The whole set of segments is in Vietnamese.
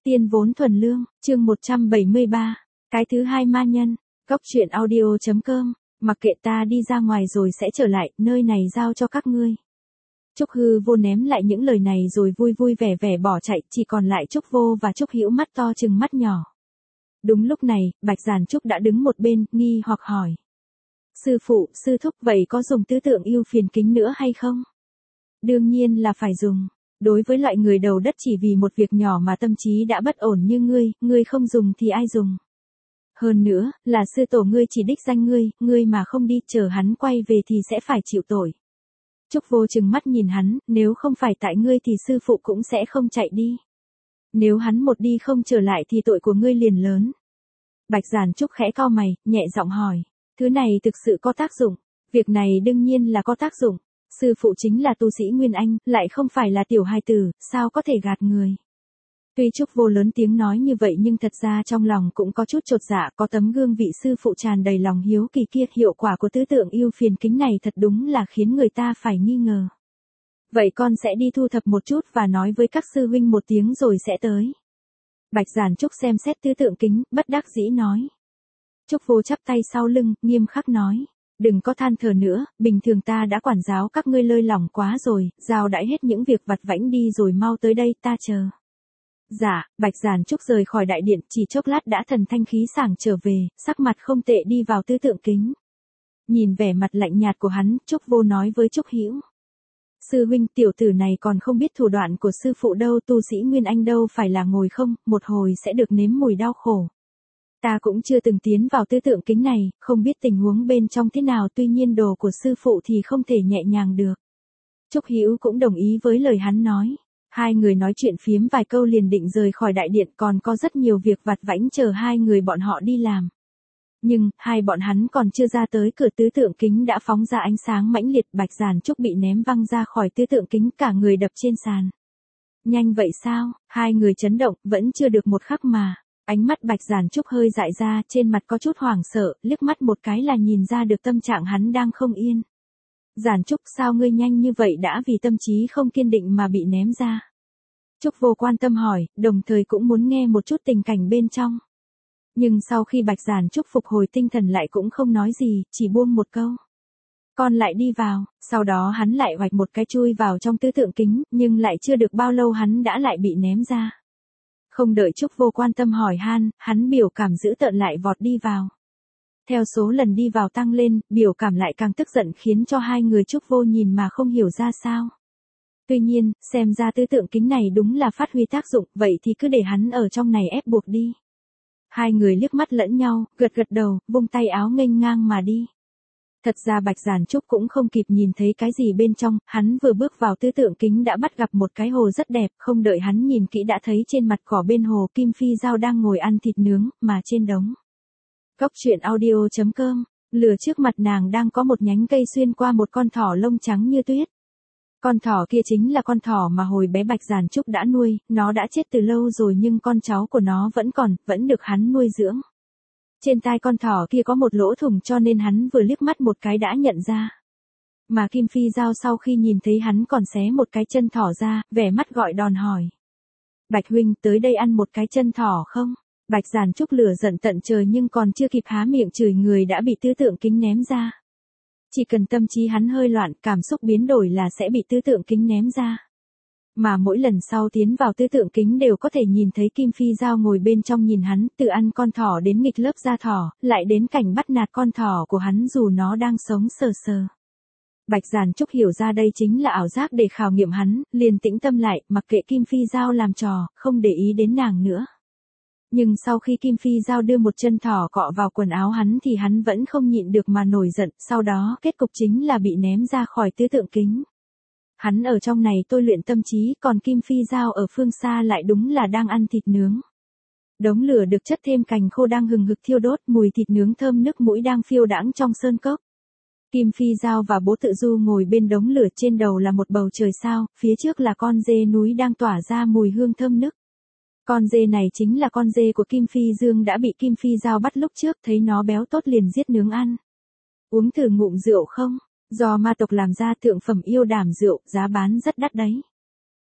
Tiên vốn thuần lương, chương 173. Cái thứ hai ma nhân. Góc truyện audio.com. Mặc kệ ta đi ra ngoài rồi sẽ trở lại, nơi này giao cho các ngươi. Trúc Hư Vô ném lại những lời này rồi vui vui vẻ vẻ bỏ chạy, chỉ còn lại Trúc Vô và Trúc Hữu mắt to chừng mắt nhỏ. Đúng lúc này, Bạch Giản Trúc đã đứng một bên, nghi hoặc hỏi. Sư phụ, sư thúc, vậy có dùng tứ tượng yêu phiền kính nữa hay không? Đương nhiên là phải dùng. Đối với loại người đầu đất chỉ vì một việc nhỏ mà tâm trí đã bất ổn như ngươi không dùng thì ai dùng? Hơn nữa, là sư tổ ngươi chỉ đích danh ngươi mà không đi, chờ hắn quay về thì sẽ phải chịu tội. Trúc Vô trừng mắt nhìn hắn, nếu không phải tại ngươi thì sư phụ cũng sẽ không chạy đi. Nếu hắn một đi không trở lại thì tội của ngươi liền lớn. Bạch Giản Trúc khẽ cau mày, nhẹ giọng hỏi, thứ này thực sự có tác dụng? Việc này đương nhiên là có tác dụng. Sư phụ chính là tu sĩ Nguyên Anh, lại không phải là tiểu hài tử, sao có thể gạt người. Tuy Trúc Vô lớn tiếng nói như vậy nhưng thật ra trong lòng cũng có chút chột dạ, có tấm gương vị sư phụ tràn đầy lòng hiếu kỳ kia, hiệu quả của tứ tượng yêu phiền kính này thật đúng là khiến người ta phải nghi ngờ. Vậy con sẽ đi thu thập một chút và nói với các sư huynh một tiếng rồi sẽ tới. Bạch Giản Trúc xem xét tứ tượng kính, bất đắc dĩ nói. Trúc Vô chắp tay sau lưng, nghiêm khắc nói. Đừng có than thở nữa, bình thường ta đã quản giáo các ngươi lơi lỏng quá rồi, giao đãi hết những việc vặt vãnh đi rồi mau tới đây, ta chờ. Dạ, Bạch Giản Trúc rời khỏi đại điện, chỉ chốc lát đã thần thanh khí sảng trở về, sắc mặt không tệ đi vào tứ tượng kính. Nhìn vẻ mặt lạnh nhạt của hắn, Trúc Vô nói với Trúc Hữu. Sư huynh, tiểu tử này còn không biết thủ đoạn của sư phụ đâu, tu sĩ Nguyên Anh đâu phải là ngồi không, một hồi sẽ được nếm mùi đau khổ. Ta cũng chưa từng tiến vào tứ tượng kính này, không biết tình huống bên trong thế nào, tuy nhiên đồ của sư phụ thì không thể nhẹ nhàng được. Trúc Hữu cũng đồng ý với lời hắn nói. Hai người nói chuyện phiếm vài câu liền định rời khỏi đại điện, còn có rất nhiều việc vặt vãnh chờ hai người bọn họ đi làm. Nhưng, hai bọn hắn còn chưa ra tới cửa tứ tượng kính đã phóng ra ánh sáng mãnh liệt, Bạch Giản Trúc bị ném văng ra khỏi tứ tượng kính, cả người đập trên sàn. Nhanh vậy sao? Hai người chấn động, vẫn chưa được một khắc mà. Ánh mắt Bạch Giản Trúc hơi dại ra, trên mặt có chút hoảng sợ, liếc mắt một cái là nhìn ra được tâm trạng hắn đang không yên. Giản Trúc, sao ngươi nhanh như vậy đã vì tâm trí không kiên định mà bị ném ra? Trúc Vô quan tâm hỏi, đồng thời cũng muốn nghe một chút tình cảnh bên trong. Nhưng sau khi Bạch Giản Trúc phục hồi tinh thần lại cũng không nói gì, chỉ buông một câu. Con lại đi vào, sau đó hắn lại hoạch một cái chui vào trong tứ tượng kính, nhưng lại chưa được bao lâu hắn đã lại bị ném ra. Không đợi Trúc Vô quan tâm hỏi han, hắn biểu cảm dữ tợn lại vọt đi vào. Theo số lần đi vào tăng lên, biểu cảm lại càng tức giận khiến cho hai người Trúc Vô nhìn mà không hiểu ra sao. Tuy nhiên, xem ra tứ tượng kính này đúng là phát huy tác dụng, vậy thì cứ để hắn ở trong này ép buộc đi. Hai người liếc mắt lẫn nhau, gật gật đầu, vung tay áo nghênh ngang mà đi. Thật ra Bạch Giản Trúc cũng không kịp nhìn thấy cái gì bên trong, hắn vừa bước vào tứ tượng kính đã bắt gặp một cái hồ rất đẹp, không đợi hắn nhìn kỹ đã thấy trên mặt cỏ bên hồ Kim Phi Dao đang ngồi ăn thịt nướng, mà trên đống. Góc truyện audio.com, lửa trước mặt nàng đang có một nhánh cây xuyên qua một con thỏ lông trắng như tuyết. Con thỏ kia chính là con thỏ mà hồi bé Bạch Giản Trúc đã nuôi, nó đã chết từ lâu rồi nhưng con cháu của nó vẫn còn, vẫn được hắn nuôi dưỡng. Trên tai con thỏ kia có một lỗ thủng cho nên hắn vừa liếc mắt một cái đã nhận ra. Mà Kim Phi Dao sau khi nhìn thấy hắn còn xé một cái chân thỏ ra, vẻ mắt gọi đòn hỏi. Bạch huynh, tới đây ăn một cái chân thỏ không? Bạch Giản Trúc lửa giận tận trời nhưng còn chưa kịp há miệng chửi người đã bị tứ tượng kính ném ra. Chỉ cần tâm trí hắn hơi loạn, cảm xúc biến đổi là sẽ bị tứ tượng kính ném ra. Mà mỗi lần sau tiến vào tứ tượng kính đều có thể nhìn thấy Kim Phi Dao ngồi bên trong nhìn hắn, từ ăn con thỏ đến nghịch lớp da thỏ, lại đến cảnh bắt nạt con thỏ của hắn dù nó đang sống sờ sờ. Bạch Giản Trúc hiểu ra đây chính là ảo giác để khảo nghiệm hắn, liền tĩnh tâm lại, mặc kệ Kim Phi Dao làm trò, không để ý đến nàng nữa. Nhưng sau khi Kim Phi Dao đưa một chân thỏ cọ vào quần áo hắn thì hắn vẫn không nhịn được mà nổi giận, sau đó kết cục chính là bị ném ra khỏi tứ tượng kính. Hắn ở trong này tôi luyện tâm trí, còn Kim Phi Dao ở phương xa lại đúng là đang ăn thịt nướng. Đống lửa được chất thêm cành khô đang hừng hực thiêu đốt, mùi thịt nướng thơm nức mũi đang phiêu đãng trong sơn cốc. Kim Phi Dao và Bố Tự Du ngồi bên đống lửa, trên đầu là một bầu trời sao, phía trước là con dê núi đang tỏa ra mùi hương thơm nức. Con dê này chính là con dê của Kim Phi Dương đã bị Kim Phi Dao bắt lúc trước, thấy nó béo tốt liền giết nướng ăn. Uống thử ngụm rượu không? Do ma tộc làm ra thượng phẩm yêu đàm rượu, giá bán rất đắt đấy.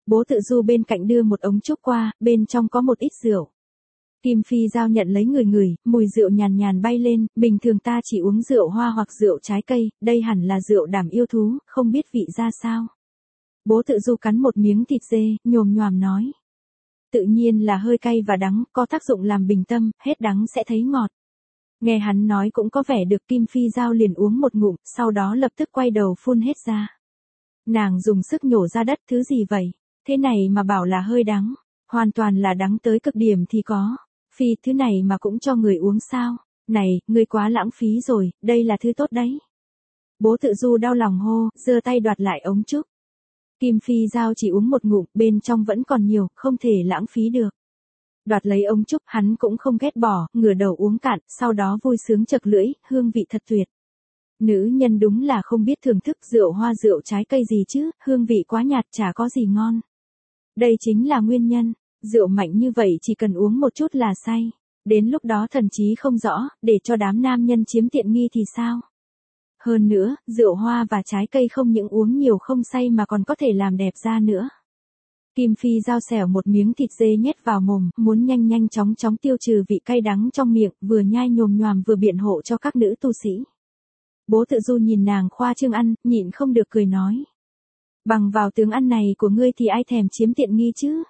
Bố Tự Du bên cạnh đưa một ống trúc qua, bên trong có một ít rượu. Kim Phi Giao nhận lấy ngửi, mùi rượu nhàn nhàn bay lên, bình thường ta chỉ uống rượu hoa hoặc rượu trái cây, đây hẳn là rượu đảm yêu thú, không biết vị ra sao. Bố Tự Du cắn một miếng thịt dê, nhồm nhoàm nói. Tự nhiên là hơi cay và đắng, có tác dụng làm bình tâm, hết đắng sẽ thấy ngọt. Nghe hắn nói cũng có vẻ được, Kim Phi Giao liền uống một ngụm, sau đó lập tức quay đầu phun hết ra. Nàng dùng sức nhổ ra đất, thứ gì vậy? Thế này mà bảo là hơi đắng, hoàn toàn là đắng tới cực điểm thì có. Phi, thứ này mà cũng cho người uống sao? Này, ngươi quá lãng phí rồi, đây là thứ tốt đấy. Bố Tự Du đau lòng hô, giơ tay đoạt lại ống trúc. Kim Phi Giao chỉ uống một ngụm, bên trong vẫn còn nhiều, không thể lãng phí được. Đoạt lấy ống trúc, hắn cũng không ghét bỏ, ngửa đầu uống cạn, sau đó vui sướng chật lưỡi, hương vị thật tuyệt. Nữ nhân đúng là không biết thưởng thức rượu hoa rượu trái cây gì chứ, hương vị quá nhạt chả có gì ngon. Đây chính là nguyên nhân, rượu mạnh như vậy chỉ cần uống một chút là say. Đến lúc đó thần trí không rõ, để cho đám nam nhân chiếm tiện nghi thì sao? Hơn nữa, rượu hoa và trái cây không những uống nhiều không say mà còn có thể làm đẹp da nữa. Kim Phi Giao xẻo một miếng thịt dê nhét vào mồm, muốn nhanh chóng tiêu trừ vị cay đắng trong miệng, vừa nhai nhồm nhoàm vừa biện hộ cho các nữ tu sĩ. Bố Tự Du nhìn nàng khoa trương ăn, nhịn không được cười nói. Bằng vào tướng ăn này của ngươi thì ai thèm chiếm tiện nghi chứ?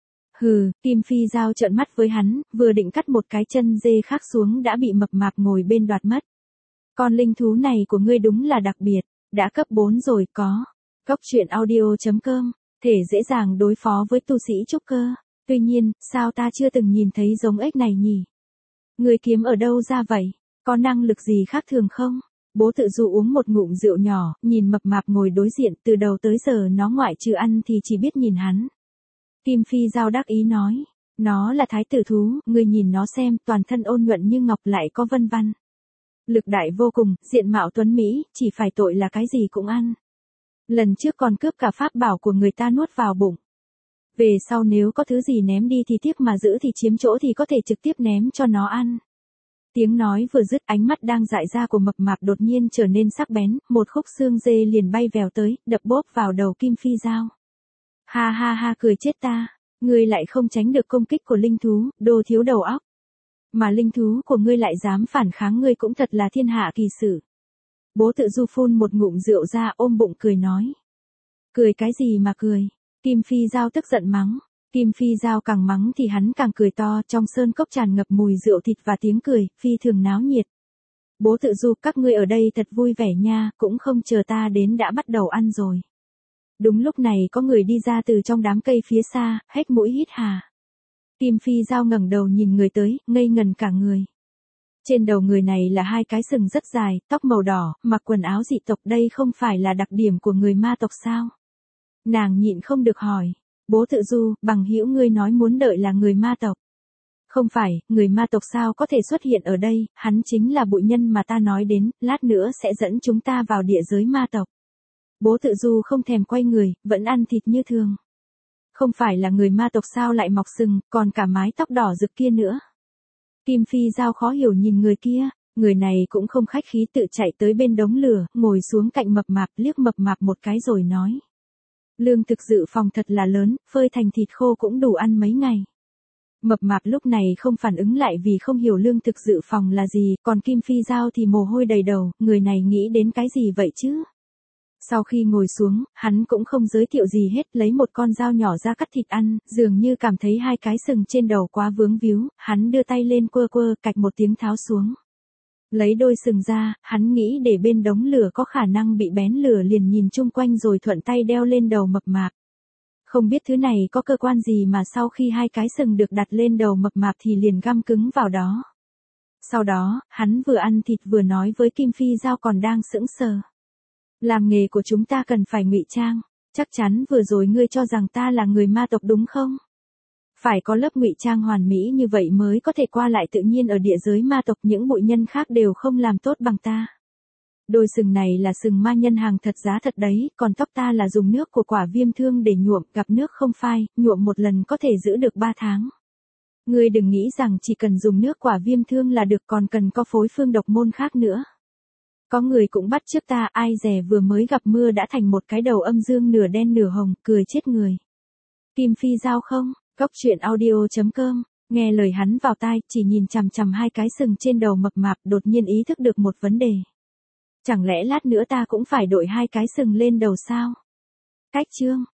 Hừ, Kim Phi Giao trợn mắt với hắn, vừa định cắt một cái chân dê khác xuống đã bị mập mạp ngồi bên đoạt mất. Con linh thú này của ngươi đúng là đặc biệt, đã cấp 4 rồi có. Goctruyện.audio.com, thể dễ dàng đối phó với tu sĩ trúc cơ. Tuy nhiên, sao ta chưa từng nhìn thấy giống ếch này nhỉ? Ngươi kiếm ở đâu ra vậy? Có năng lực gì khác thường không? Bố Tự Du uống một ngụm rượu nhỏ, nhìn mập mạp ngồi đối diện, từ đầu tới giờ nó ngoại trừ ăn thì chỉ biết nhìn hắn. Kim Phi Giao đắc ý nói, nó là thái tử thú, ngươi nhìn nó xem, toàn thân ôn nhuận như ngọc lại có vân văn. Lực đại vô cùng, diện mạo tuấn Mỹ, chỉ phải tội là cái gì cũng ăn. Lần trước còn cướp cả pháp bảo của người ta nuốt vào bụng. Về sau nếu có thứ gì ném đi thì tiếc mà giữ thì chiếm chỗ thì có thể trực tiếp ném cho nó ăn. Tiếng nói vừa dứt, ánh mắt đang dại ra của mập mạp đột nhiên trở nên sắc bén, một khúc xương dê liền bay vèo tới, đập bốp vào đầu Kim Phi Giao. Ha ha ha, cười chết ta, ngươi lại không tránh được công kích của linh thú, đồ thiếu đầu óc. Mà linh thú của ngươi lại dám phản kháng, ngươi cũng thật là thiên hạ kỳ sử. Bố Tự Du phun một ngụm rượu ra, ôm bụng cười nói. Cười cái gì mà cười? Kim Phi Giao tức giận mắng. Kim Phi Giao càng mắng thì hắn càng cười to, trong sơn cốc tràn ngập mùi rượu thịt và tiếng cười, phi thường náo nhiệt. Bố Tự Du, các ngươi ở đây thật vui vẻ nha, cũng không chờ ta đến đã bắt đầu ăn rồi. Đúng lúc này có người đi ra từ trong đám cây phía xa, hét mũi hít hà. Kim Phi Giao ngẩng đầu nhìn người tới, ngây ngần cả người. Trên đầu người này là hai cái sừng rất dài, tóc màu đỏ, mặc quần áo dị tộc, đây không phải là đặc điểm của người ma tộc sao? Nàng nhịn không được hỏi. Bố Tự Du, bằng hữu ngươi nói muốn đợi là người ma tộc. Không phải, người ma tộc sao có thể xuất hiện ở đây, hắn chính là bụi nhân mà ta nói đến, lát nữa sẽ dẫn chúng ta vào địa giới ma tộc. Bố Tự Du không thèm quay người, vẫn ăn thịt như thường. Không phải là người ma tộc sao lại mọc sừng, còn cả mái tóc đỏ rực kia nữa. Kim Phi Giao khó hiểu nhìn người kia, người này cũng không khách khí tự chạy tới bên đống lửa, ngồi xuống cạnh mập mạp, liếc mập mạp một cái rồi nói. Lương thực dự phòng thật là lớn, phơi thành thịt khô cũng đủ ăn mấy ngày. Mập mạp lúc này không phản ứng lại vì không hiểu lương thực dự phòng là gì, còn Kim Phi Giao thì mồ hôi đầy đầu, người này nghĩ đến cái gì vậy chứ? Sau khi ngồi xuống, hắn cũng không giới thiệu gì hết, lấy một con dao nhỏ ra cắt thịt ăn, dường như cảm thấy hai cái sừng trên đầu quá vướng víu, hắn đưa tay lên quơ quơ, cạch một tiếng tháo xuống. Lấy đôi sừng ra, hắn nghĩ để bên đống lửa có khả năng bị bén lửa, liền nhìn chung quanh rồi thuận tay đeo lên đầu mập mạp. Không biết thứ này có cơ quan gì mà sau khi hai cái sừng được đặt lên đầu mập mạp thì liền găm cứng vào đó. Sau đó, hắn vừa ăn thịt vừa nói với Kim Phi Giao còn đang sững sờ. Làm nghề của chúng ta cần phải ngụy trang, chắc chắn vừa rồi ngươi cho rằng ta là người ma tộc đúng không? Phải có lớp ngụy trang hoàn mỹ như vậy mới có thể qua lại tự nhiên ở địa giới ma tộc, những bụi nhân khác đều không làm tốt bằng ta. Đôi sừng này là sừng ma nhân hàng thật giá thật đấy, còn tóc ta là dùng nước của quả viêm thương để nhuộm, gặp nước không phai, nhuộm một lần có thể giữ được 3 tháng. Ngươi đừng nghĩ rằng chỉ cần dùng nước quả viêm thương là được, còn cần có phối phương độc môn khác nữa. Có người cũng bắt chước ta, ai dè vừa mới gặp mưa đã thành một cái đầu âm dương nửa đen nửa hồng, cười chết người. Kim Phi Giao không? Góc chuyện audio.com, nghe lời hắn vào tai, chỉ nhìn chằm chằm hai cái sừng trên đầu mập mạp, đột nhiên ý thức được một vấn đề. Chẳng lẽ lát nữa ta cũng phải đội hai cái sừng lên đầu sao? Cách chương.